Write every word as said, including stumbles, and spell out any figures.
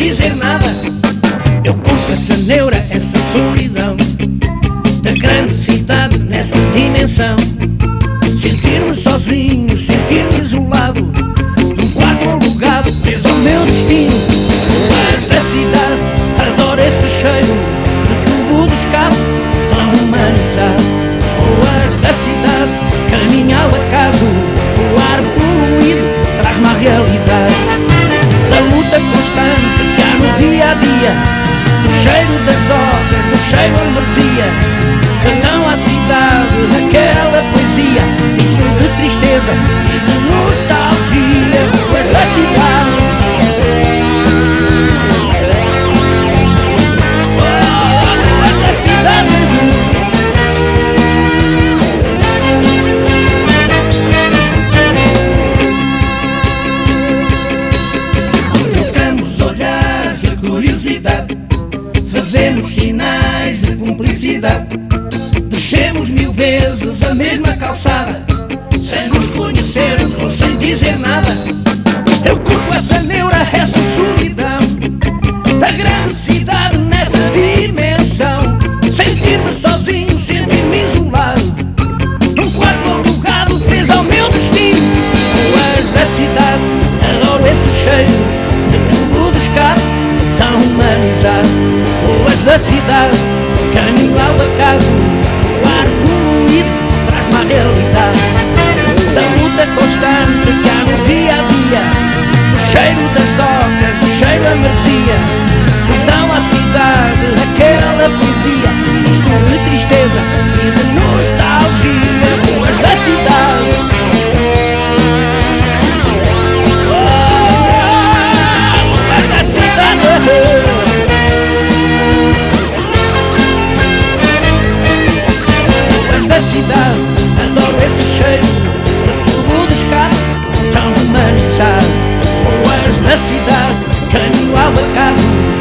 dizer nada. Eu conto essa neura, essa solidão da grande cidade nessa dimensão. Sentir-me sozinho, sentir-me isolado, num quarto alugado, preso ao meu destino. O ar da cidade, adoro esse cheiro de tubo de escape tão humanizado. Ruas da cidade, caminho ao acaso, o ar poluído traz-me a realidade da luta constante que há no dia a dia, do cheiro das docas, do cheiro a marzia, que dão à cidade aquela poesia, misto de tristeza e de nostalgia. Ruas da cidade, oh, ruas da cidade. Trocamos olhares de curiosidade, fazemos sinais de cumplicidade, descemos mil vezes a mesma calçada, sem nos conhecermos ou sem dizer nada. Eu curto essa neura, essa solidão da grande cidade nessa dimensão. Sentir-me sozinho, sentir-me isolado, num quarto alugado, preso ao meu destino. Ruas da cidade, adoro esse cheiro de tubo de escape tão humanizado. Ruas da cidade, caminho ao acaso, o ar poluído traz-me a realidade da luta constante que há no dia a dia, do cheiro das docas, do cheiro a marzia, que dão à cidade aquela poesia, misto de tristeza e de nostalgia. Ruas da cidade, oh, ruas da cidade. Da cidade, adoro esse cheiro de tubo de escape tão humanizado. Ruas da cidade, caminho ao acaso,